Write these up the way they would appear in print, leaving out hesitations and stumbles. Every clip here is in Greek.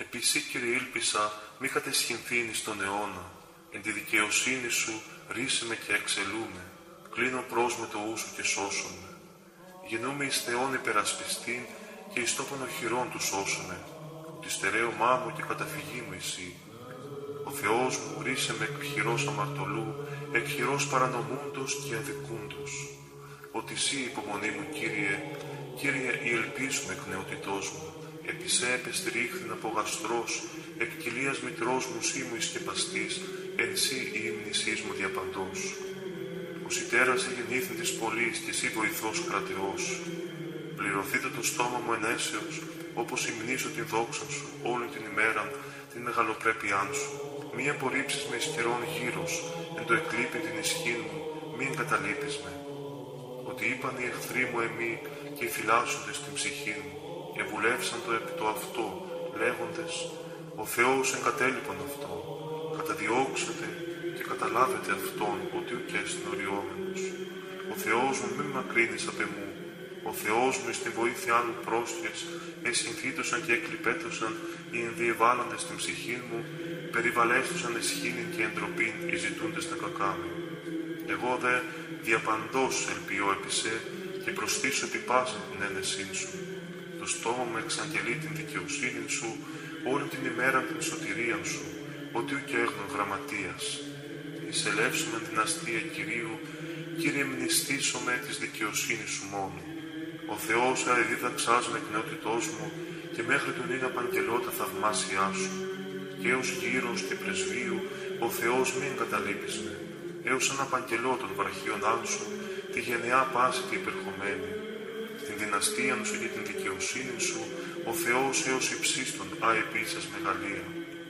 Επίση, Κύριε, ήλπισα μη κατεσχυνθήν εις τον αιώνα. Εν τη δικαιοσύνη σου ρίσε με και εξελούμε. Κλείνω προς με το ου σου και σώσομαι. Γεννούμε εις Θεόν υπερασπιστήν και εις τόπον οχυρών του σώσομαι. Ότι στερέωμά μου και καταφυγή μου εσύ. Ο Θεός μου ρίσε με εκ χειρός αμαρτωλού, εκ χειρός παρανομούντος και αδικούντος. Ότι εσύ υπομονή μου, Κύριε, Κύριε, η ελπίς μου εκ νεότητός μου. Επί σε επεστηρίχθην από γαστρός, εκ κοιλίας μητρός μου σύ μου ισκεπαστής, εν σύ η ύμνησής μου διαπαντός. Ο σιτέρας γεννήθην της πολλής και εσύ βοηθός κρατεός. Πληρωθείτε το στόμα μου ενέσεως, όπως υμνήσω την δόξα σου όλη την ημέρα, την μεγαλοπρέπειά σου. Μη απορρίψεις με ισχυρών γύρος, εν το εκλείπειν την ισχύ μου, μη εγκαταλείπεις με. Ότι είπαν οι εχθροί μου εμεί και οι φυλάσσοντες στην ψυχή μου, ευουλεύσαν το επί το αυτό, λέγοντες, ο Θεός εγκατέλειπον αυτό, καταδιώξετε και καταλάβετε αυτόν, ότι ουκ έστι οριόμενος. Ο Θεός μου μη μακρύνεις απ' εμού, ο Θεός μου εις την βοήθειά μου πρόσχες, εσυνθήτωσαν και εκλιπέτωσαν οι ενδιεβάλλοντες στην ψυχή μου, περιβαλέστωσαν εσχήνην και εντροπήν οι ζητούντες τα κακά μου. Εγώ δε διαπαντός ελπιώ επί σε και προστήσω επί πάσα την ένεσήν σου. Το στόμα μου εξαγγελεί την δικαιοσύνη σου, όλη την ημέρα την σωτηρία σου, ότι ουκ έγνων γραμματείας. Εισελεύσομεν την αστεία Κυρίου, Κύριε μνηστήσομαι της δικαιοσύνης σου μόνο. Ο Θεός αεδίδαξάς με εκ νεότητός μου και μέχρι τον είναι απαγγελώ τα θαυμάσια σου. Και έως γύρος και πρεσβείου ο Θεός μη εγκαταλείπεις με, έως αναπαγγελώ των βραχίων σου τη γενεά πάση τη υπερχομένη. Την δυναστεία σου και την δικαιοσύνη σου ο Θεός έως υψίστων αεπίσας μεγαλεία.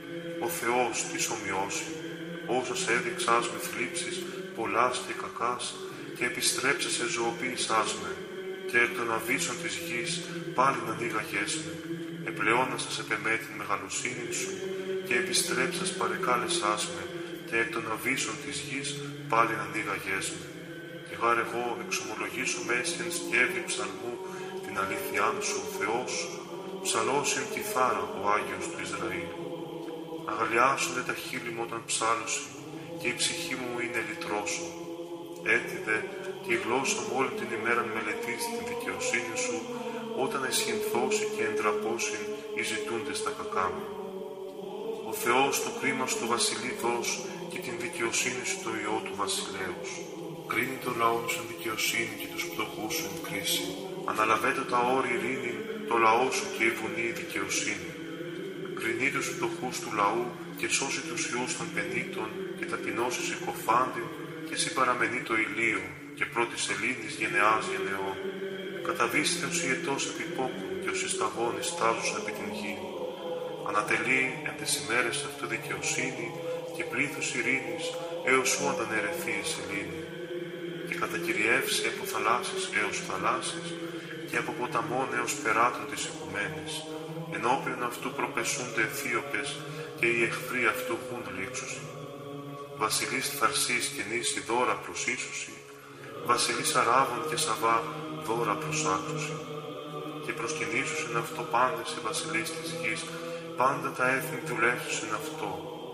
Ο Θεός της ομοιώσει, όσας έδειξάς με θλίψεις πολλάς και κακάς και επιστρέψες σε ζωοποίησάς με, και εκ των αβύσσων της γης πάλι να ανοίγαγές με, επλεώνασας επ' εμέ την μεγαλοσύνη σου και επιστρέψας παρεκάλεσάς με, και εκ των αβύσσων της γης πάλι να ανοίγαγές με. Και γάρ εγώ εξομολογήσω μέση εν σκεύη ψαλμού την αλήθειά σου ο Θεός, ψαλός εν κιθάρα ο Άγιος του Ισραήλ. Αγαλιάσονται τα χείλη μου όταν ψάλωση και η ψυχή μου είναι λυτρώσω. Έτσι δε και η γλώσσα μου όλη την ημέρα μελετήσει την δικαιοσύνη σου, όταν εσχυνθώσει και εντραπώσει οι ζητούντες τα κακά μου. Ο Θεός το κρίμα σου του βασιλεί δώσ' και την δικαιοσύνη σου το ιό του βασιλέως. Κρίνει το λαό σου εν δικαιοσύνη και τους πτωχούς σου εν κρίση. Αναλαβέτω τα όρη ειρήνη, το λαό σου και η βουνή η δικαιοσύνη. Κρινεί τους πτωχούς του λαού και σώσει τους ιούς των πενήτων και ταπεινώσει συκοφάντην και συμπαραμενεί το ηλίο και πρώτη σελήνης γενεάς γενεών. Καταβήστε ως ιετός επιπόκουν και ως ισταγώνης στάζουσα επί την γη. Ανατελεί εν τις ημέρες αυτού δικαιοσύνη και πλήθος ειρήνης έως σου αντανερεθεί η σελήνη. Και κατακυριεύσει από θαλάσσης έως θαλάσσης και από ποταμών έως περάτων της οικουμένης. Ενώπιον αυτού προπεσούνται αιθίωπες και οι εχθροί αυτού χουν λήξουσι. Βασιλείς Θαρσής και νήσι δώρα προς ίσουσι, βασιλείς Αράβων και Σαβά δώρα προς άξουσι. Και προσκυνήσουσιν αυτό πάντες οι βασιλείς της γης, πάντα τα έθνη δουλεύσουσιν αυτό.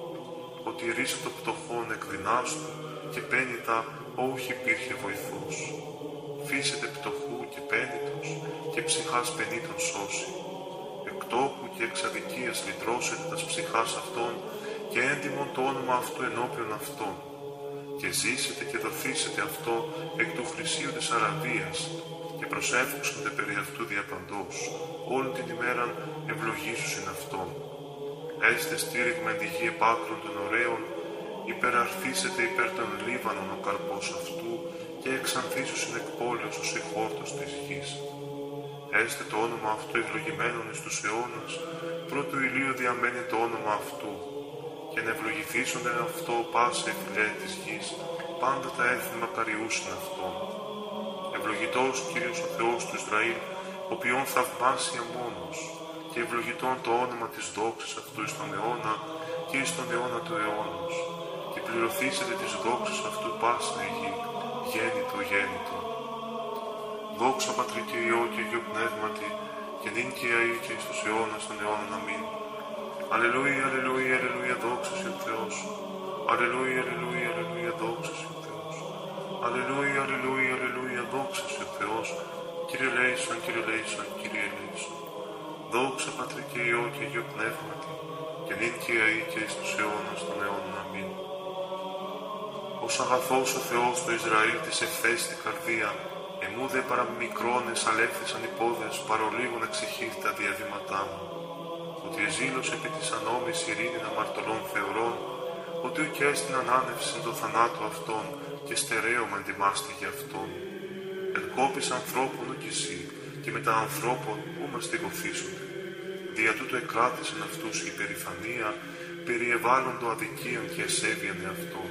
Ότι ρίσε το πτωχόν εκδυνάστου και πένητα όχι υπήρχε βοηθός. Φύσετε πτωχού και πένητος και ψυχάς πενήτων σώσει. Εκτόχου και εξαδικίας λυτρώσετε τας ψυχάς αυτών και έντιμον το όνομα αυτού ενώπιον αυτών. Και ζήσετε και δοθήσετε αυτό εκ του χρυσίου της Αραβίας και προσεύξονται περί αυτού διαπαντός, όλη την ημέραν ευλογήσουσιν αυτόν. Έστε στήριγμα εν τη γη επάκρων των ωραίων, υπεραρθήσετε υπέρ των Λίβανων ο καρπός αυτού και εξανθήσουσιν εκ πόλεως ως η χόρτος της γης. Έστε το όνομα αυτού ευλογημένον εις τους αιώνας, πρώτου ηλίου διαμένει το όνομα αυτού, και να ευλογηθήσονται αυτό πάσα οι φυλαί της γης, πάντα τα έθνη μακαριούσιν αυτόν. Ευλογητός Κύριος ο Θεός του Ισραήλ, ο ποιον θαυμάσια μόνος, και ευλογητών το όνομα της δόξης αυτού εις τον αιώνα και εις τον αιώνα του αιώνος, και πληρωθήσετε της δόξης αυτού πάσα η γη, γέννητο γέννητο. Δόξα Πατρί και Υιό και Υιό Πνεύματι, και νυν και αεί και εις τους αιώνας των αιώνων αμήν. Αλληλούια, αλληλούια, αλληλούια, δόξα σε ο Θεός. Αλληλούια, αλληλούια, αλληλούια, δόξα σε ο Θεός. Αλληλούια, αλληλούια, αλληλούια, δόξα σε ο Θεός. Κύριε ελέησον, Κύριε ελέησον, Κύριε ελέησον. Δόξα Πατρί και Υιό και Αγίο Πνεύματι, και νυν και αεί και εις τους αιώνας των αιώνων. Αμήν. Ως αγαθός ο Θεός το Ισραήλ της ευθέστη καρδία, εμού δε παραμικρόνες αλέφθησαν οι πόδες, παρολίγων εξεχείρει τα διαδήματά μου. Ότι εζήλωσε επί της ανώμης ειρήνην αμαρτωλών θεωρών, ότι ουκ έστειν ανάνευσιν το θανάτου αυτών, και στερέωμα εντιμάστη για αυτόν. Εν κόπης ανθρώπων ουκ εσύ, και μετά ανθρώπων ου μας τυγωθήσονται. Δια τούτο εκράτησεν αυτούς η υπερηφανία, περιεβάλλοντο αδικίαν και εσέβιαν εαυτόν.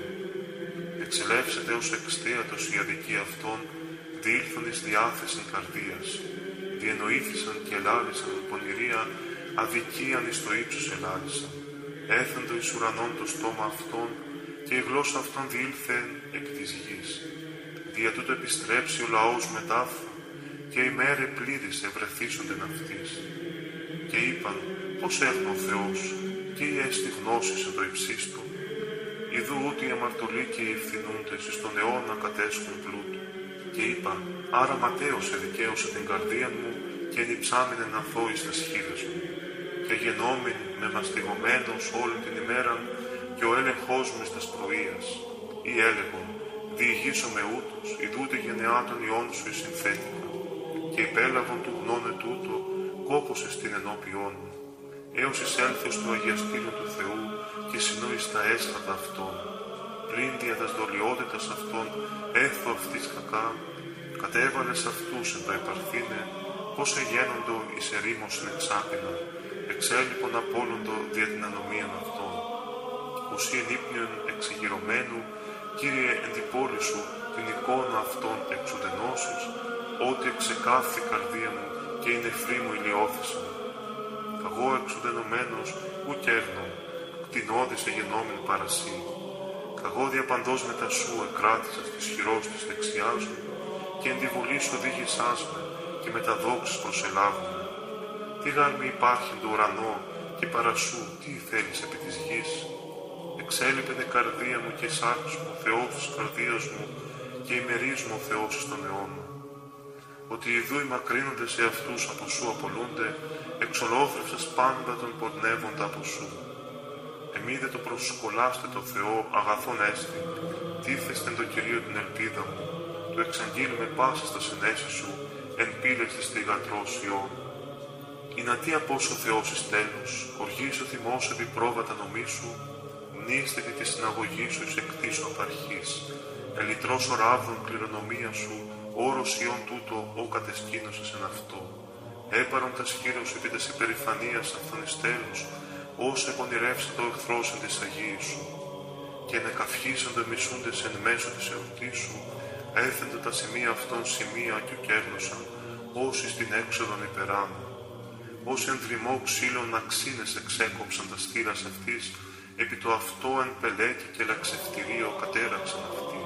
Εξελεύσεται ως εξτέατος η αδικία αυτών, διήλθον εις διάθεσιν καρδίας. Διενοήθησαν και ελάλησαν πονηρία, αδικίαν εις το ύψος ελάλησαν. Έθεντο εις ουρανών το στόμα αυτών, και η γλώσσα αυτών διήλθεν επί της γης. Δια τούτο επιστρέψει ο λαός μετάφθα, και οι μέρε πλήρης ευρεθήσοντεν αυτής. Και είπαν, πώς έρνω ο Θεός, και η έστι γνώσης εν το υψίστο. Ιδού ούτε οι αμαρτωλοί και οι ευθυνούντες εις τον αιώνα κατέσχουν πλούτου. Και είπαν, άρα ματέως εδικαίωσε την καρδία μου, και ενυψάμενε να θώεις τας χείλες μου. Και γενόμην με μαστιγωμένος όλη την ημέραν, και ο έλεγχός μου εις τας πρωίας. Ή έλεγον, διηγήσω με ούτως, ιδούτε γενεά των ιών σου εις συνθέτικα. Και υπέλαβον του γνώνε τούτο, κόπωσες την ενώπιόν μου. Έως εισέλθω στο αγιαστήριο του Θεού, και συνώ εις τα έσχατα αυτών. Πλην δια τας δολιότητας αυτών, έθω αυτής κακά, κατέβαλες αυτούς εν τα επαρθήνε, πως εγένοντο εις ερήμωσιν εξάπεινα, εξέλιπον απόλοντο δια την ανομίαν αυτών. Ουσί ενύπνιον εξεγυρωμένου, Κύριε εν την πόλη σου την εικόνα αυτών εξουδενώσεις, ότι εξεκάφθη καρδία μου και οι νεφροί μου ηλιώθησαν. Καγώ εξουδενωμένος ουκ έρνω, κτηνώδης εγενόμην παρασύ. Καγώ διαπαντός μετά σου εκράτησα της χειρός της δεξιάς μου, και εν τη βολή σου οδήγησάς με, και με τα δόξης προσελάβουν. Τι γάρ μη υπάρχει εν το ουρανό, και παρασού τι θέλεις επί της γης. Εξέλιπεν η καρδία μου και σάρξ μου, Θεός της καρδίας μου, και ημερίζ μου ο Θεός εις τον αιώνα. Ότι ιδού οι μακρύνοντες εαυτούς από σου απολούνται, εξολόθρευσας πάντα τον πορνεύοντα από σου. Εμείς το προσκολάστε το Θεό, αγαθόν έστι, τίθεστε το Κυρίο την ελπίδα μου, του εξαγγείλουμε πάσα στα συνέσεις σου, εν πύλες της θυγατρός Υιών. Η να τι απόσο Θεός εις τέλους, οργής ο θυμός επί πρόβατα νομίσου, μνήστε τη συναγωγή σου εις εκτίσου απαρχής, ελιτρός ο ράβδον κληρονομία σου, όρος Υιών τούτο, ο κατεσκήνωσες εν αυτό. Έπαρον τα σχήρως επί τας υπερηφανίας αυτών εις τέλους, ως επονηρεύσε το εχθρός εν της Αγίης σου. Και νεκαυχήσαντο μισούντες εν μέσω της εορτής σου, έθεντο τα σημεία αυτών σημεία και ουκέρνωσαν, όσοι στην έξοδον υπεράνω. Ως εν δρυμό ξύλων αξίνες εξέκοψαν τα στήρας αυτής, επί το αυτό εν πελέκι και λαξευτηρίο κατέραξαν αυτήν.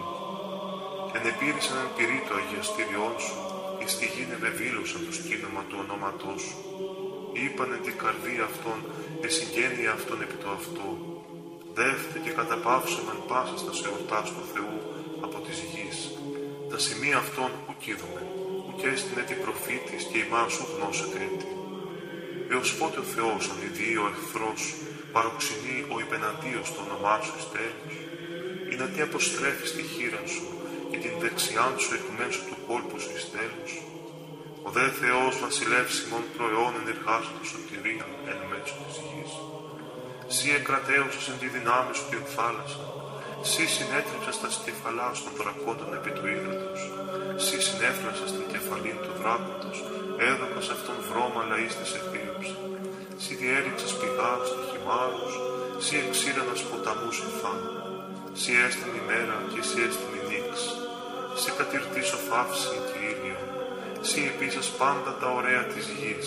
Εν επήρησαν εν πυρί το αγιαστήριόν σου, εις τη γη ευεβήλωσαν το σκήνομα του ονόματός σου. Είπαν εν την καρδία αυτών, εσυγγένεια αυτών επί το αυτό. Δεύτε και καταπαύσομεν πάσα στα εορτάς του Θεού από της γης. Τα σημεία αυτών ουκ είδομε, ουκ έστεινε την προφήτης και ημάς σου γνώσετε έτη. Έως πότε ο Θεός ανηδιεί ο εχθρός, παροξενεί ο υπεναντίος το όνομά σου εις τέλους. Ή να τι αποστρέφεις τη χείρα σου και την δεξιάν σου εκ μέσω του κόλπου σου εις τέλους. Ο δε Θεός βασιλεύς ημών προαιών ενεργάσου του σωτηρίαν εν μέσω της γης. Συ εκρατέωσες εν τη δυνάμει σου την θάλασσα. Συ συνέτριψες τα κεφαλά των δρακόντων επί του ύδατος. Συ συνέφρασες την κεφαλήν του δράκοντος, έδωκας αυτόν βρώμα λαής της εθίωψη. Συ διέριξες πηγάς και χυμάρους, συ εξήρανας ποταμούς ηθάν. Συ έστειν ημέρα και συ έστειν η νύξ. Συ κατηρτήσω φαύση και ήλιο. Συ επίσης πάντα τα ωραία της γης.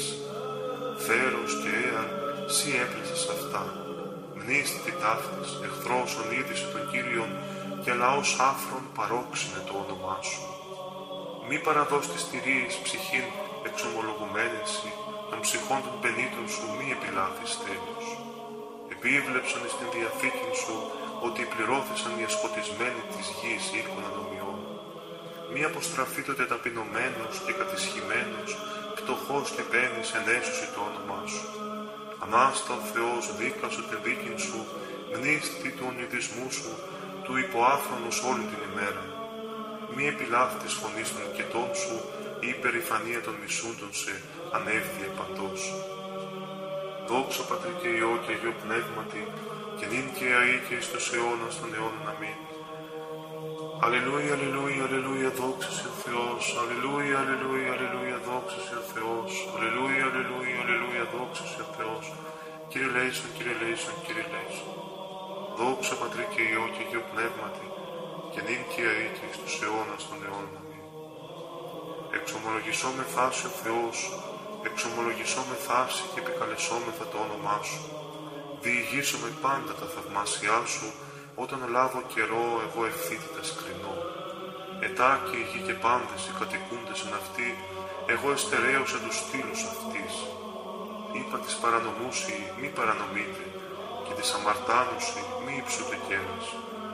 Θέρος και έαν, συ έπλεσες αυτά. Μνήστη ταύτης, εχθρός ονείδησε τον Κύριον, και λαός άφρον παρόξυνε το όνομά σου. Μη παραδώσει τις θηρίης ψυχήν εξομολογουμένηση, των ψυχών των πενήτων σου μη επιλάθεις τέλος. επίβλεψαν στην διαθήκη σου ότι πληρώθησαν οι εσκοτισμένοι της γης οίκων ανομιών. Μη αποστραφεί τότε ταπεινωμένος και κατησχημένος, πτωχός και παίρνεις ενέσωση το όνομά σου. Ανάστα ο Θεός δίκασο τη δίκην σου, μνήστη του ονειδισμού σου, του υποάφρονος όλη την ημέρα. Μη επιλάφτης φωνής των νικητών σου, η υπερηφανία των μισούντων σε ανέβδια παντός. Δόξα Πατρί και Υιό και Αγίο Πνεύματι, και νυν και αεί και εις τους αιώνας των αιώνων. Αμήν. Αλληλούια, αλληλούια, αλληλούια, δόξα σε ο Θεός. Αλληλούια, αλληλούια, αλληλούια, δόξα σε ο Θεός. Αλληλούια, αλληλούια, αλληλούια, δόξα σε ο Θεός. Κύριε λέησον, Κύριε λέησον, Κύριε λέησον. Δόξα Πατρί και Υιό και Αγίο Πνεύματι, και νυν και αεί και εις τους αιώνας των αιώνων. Αμήν. Εξομολογησόμαι θάση ο Θεός, εξομολογησόμαι θάση και επικαλεσόμεθα το όνομά σου. Διηγήσομαι πάντα τα θαυμάσια σου, όταν λάβω καιρό εγώ ευθύτητας κρινώ. Ετά και οι γη και πάντες οι κατοικούντες εν αυτή, εγώ εστερέωσα τους στήλους αυτής. Είπα της παρανομούσι, μη παρανομείτε, και της αμαρτάνουσι, μη υψούτε κέρας.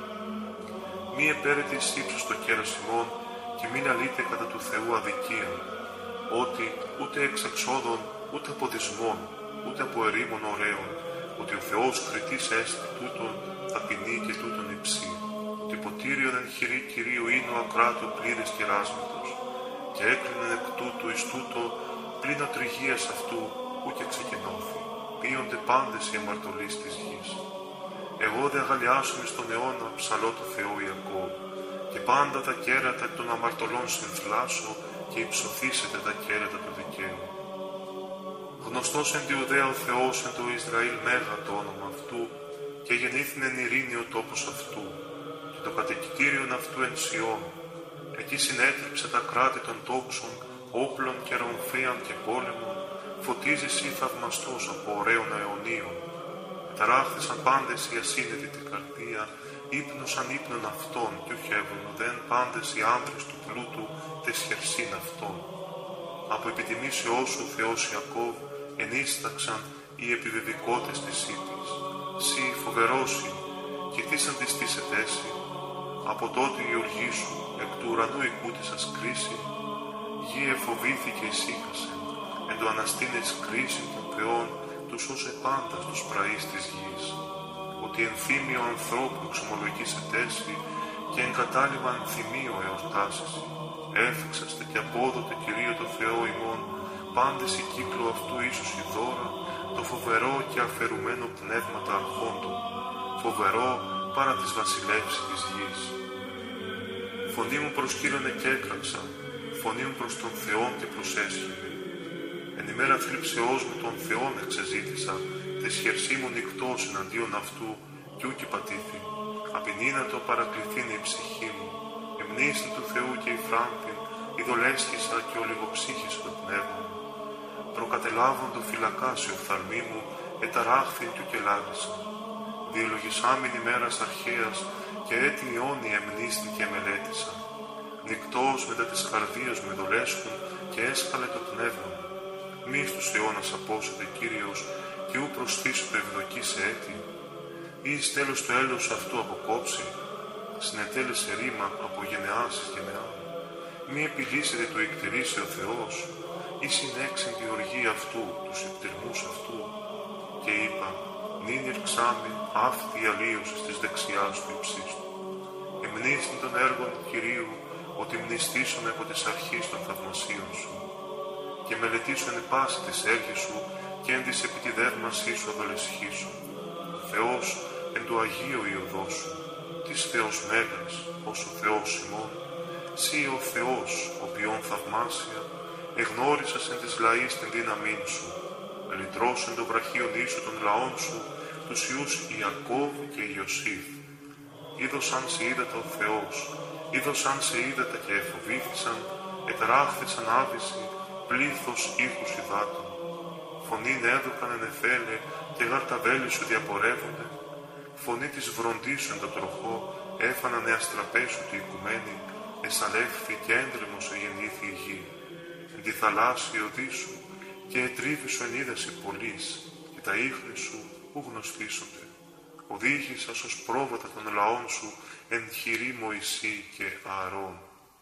Μη επέρετε εις ύψος το κέρας ημών, και μην αλείτε κατά του Θεού αδικία, ότι ούτε εξ εξόδων, ούτε από δυσμών, ούτε από ερήμων ωραίων, ότι ο Θεός κριτής έστι τούτον ταπεινή και τούτον υψή, ότι ποτήριον εν χειρή Κυρίου είναι ο ακράτου πλήρης κεράσματος, και έκρινεν εκ τούτου εις τούτο πλην οτριγίας αυτού, ου και ξεκενώθη, πείονται πάντες οι αμαρτωλείς της γης. Εγώ δε αγαλιάσουμε στον αιώνα ψαλό του Θεού Ιακώβ, και πάντα τα κέρατα των αμαρτωλών συνθλάσω, και υψωθήσετε τα κέρατα του δικαίου. Γνωστός εν τη Ιουδαία ο Θεός εν το Ισραήλ μέγα το όνομα αυτού, και γεννήθην εν ειρήνη ο τόπος αυτού, και το κατοικητήριον αυτού εν Σιών. Εκεί συνέτριψε τα κράτη των τόξων, όπλων και ρομφίαν και πόλεμων, φωτίζει εσύ θαυμαστός από ωραίων αιωνίων. Ταράχθησαν πάντες οι ασύνετοι την καρδία, ύπνωσαν ύπνον αυτών, κι ουχεύουν ουδέν πάντες οι άνδρες του πλούτου, τες χερσίν αυτών. Από επιτιμήσεώς σου Θεός Ιακώβ, ενίσταξαν οι επιβεβικότες της ήττης. Συ φοβερόσι, και τι αντιστήσετέσι, από τότε η οργή σου, εκ του ουρανού οικούτησας κρίση, γη εφοβήθηκε ησύχασε, εν το αναστήνες κρίση των Θεών, τους όσε πάντα στους πραείς της γης. Ότι ενθύμιο ανθρώπου εξομολογήσετέσι, και εν κατάλημα ενθυμίο εορτάσεσι. Έφυξαστε και απόδοτε Κυρίω το Θεό ημών, πάντες η κύκλο αυτού ίσως η δώρα, το φοβερό και αφαιρουμένο πνεύματα αρχόντων, φοβερό παρά της βασιλεύσης της γης. Φωνή μου προς Κύριον εκέκραξα, φωνή μου προς τον Θεόν και προσέσχημαι. Εν ημέρα θλίψεώς μου τον Θεόν εξεζήτησα, τες χερσί μου νυκτός εναντίον αυτού, κι ούκη πατήθη. Απεινήνατο παρακληθήν η ψυχή μου, εμνήστη του Θεού και η φράνθην, ειδολέσχησα και ολιγοψύχησε το πνεύμα μου. Προκατελάβων το φυλακάσι οφθαλμή μου, εταράχθην κι ουκελάγησα. Διελογισάμην ημέρας αρχαίας, και έτη αιώνια εμνήστη και μελέτησα. Νυκτός μετά της καρδίας μου ειδολέσχουν, και έσκαλε το πνεύμα μου. Μη στους αιώνας απόσετε Κύριος, και ου προσθήσετε ευδοκή σε έτη. Ή εις τέλος το έλεος αυτού αποκόψει, συνετέλεσε ρήμα από γενεάς εις γενεά. Μη επιλύσετε το εκτηρήσει ο Θεός, ή συνέξεν τη οργή αυτού, τους εκτιρμούς αυτού. Και είπα, νυν ηρξάμεν αυτή η αλλίωση της δεξιάς του υψίστου. Εμνήσιν των έργων Κυρίου, ότι μνηστήσουν από της αρχής των θαυμασίων σου. Και μελετήσουν πάση της έργης σου, και εν της επιτιδεύμασής σου αδολεσχήσου. Θεός εν το Αγίο η οδός σου, της Θεός Μέγας, ως ο Θεός ημών. Συ ο Θεός, οποίον θαυμάσια, εγνώρισας εν της λαής την δύναμήν σου, λυτρώσεν το βραχίον ίσου των λαών σου, τους ιούς Ιακώβ και Ιωσήφ. Είδωσαν σε είδατα ο Θεός, είδωσαν σε είδατα και εφοβήθησαν, εταράχθησαν άβηση, πλήθος ήχους υδάτων. Φωνήν έδωκαν εν εθέλε, και γάρ τα βέλη σου διαπορεύονται. Φωνή της βροντής σου εν το τροχό, έφαναν εαστραπές σου τη οικουμένη, εσαλεύθη και έντρεμος εγεννήθη η γη. Εν τη θαλάσσια οδή σου, και ετρίβη σου εν είδαση πολλής, και τα ίχνη σου ου γνωστήσονται. Οδήγησας ως πρόβατα των λαών σου εν χειρή Μωυσή και Ααρών.